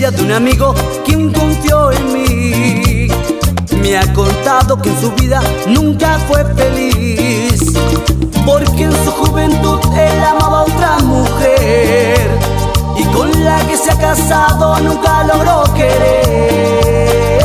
historia de un amigo quien confió en mí. Me ha contado que en su vida nunca fue feliz, porque en su juventud él amaba a otra mujer, y con la que se ha casado nunca logró querer.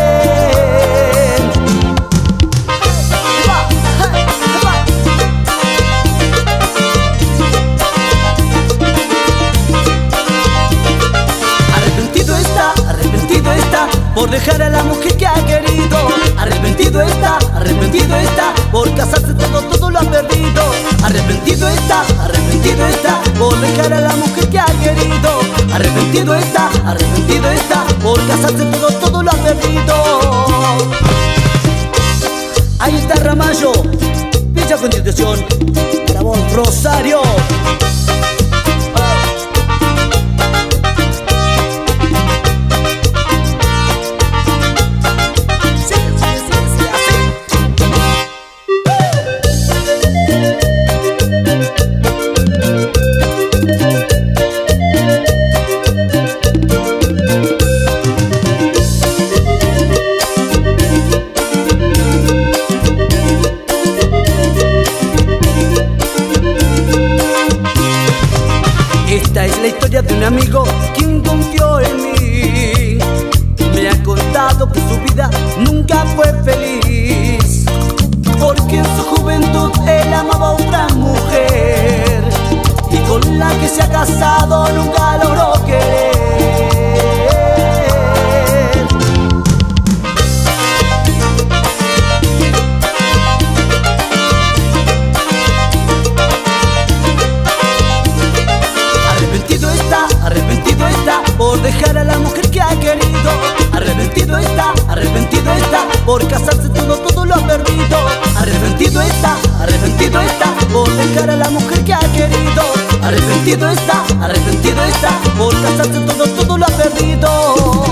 Arrepentido está por dejar a la mujer que ha querido. Arrepentido está por casarse, todo lo ha perdido. Arrepentido está por dejar a la mujer que ha querido. Arrepentido está por casarse, todo lo ha perdido. Ahí está Ramallo, Villa Constitución, para vos, Rosario. Esta es la historia de un amigo quien confió en mí. Me ha contado que su vida nunca fue feliz, porque en su juventud él amaba a otra mujer, y con la que se ha casado nunca logró querer. Arrepentido está por dejar a la mujer que ha querido. Arrepentido está por casarse, todo lo ha perdido. Arrepentido está por dejar a la mujer que ha querido. Arrepentido está por casarse, todo lo ha perdido.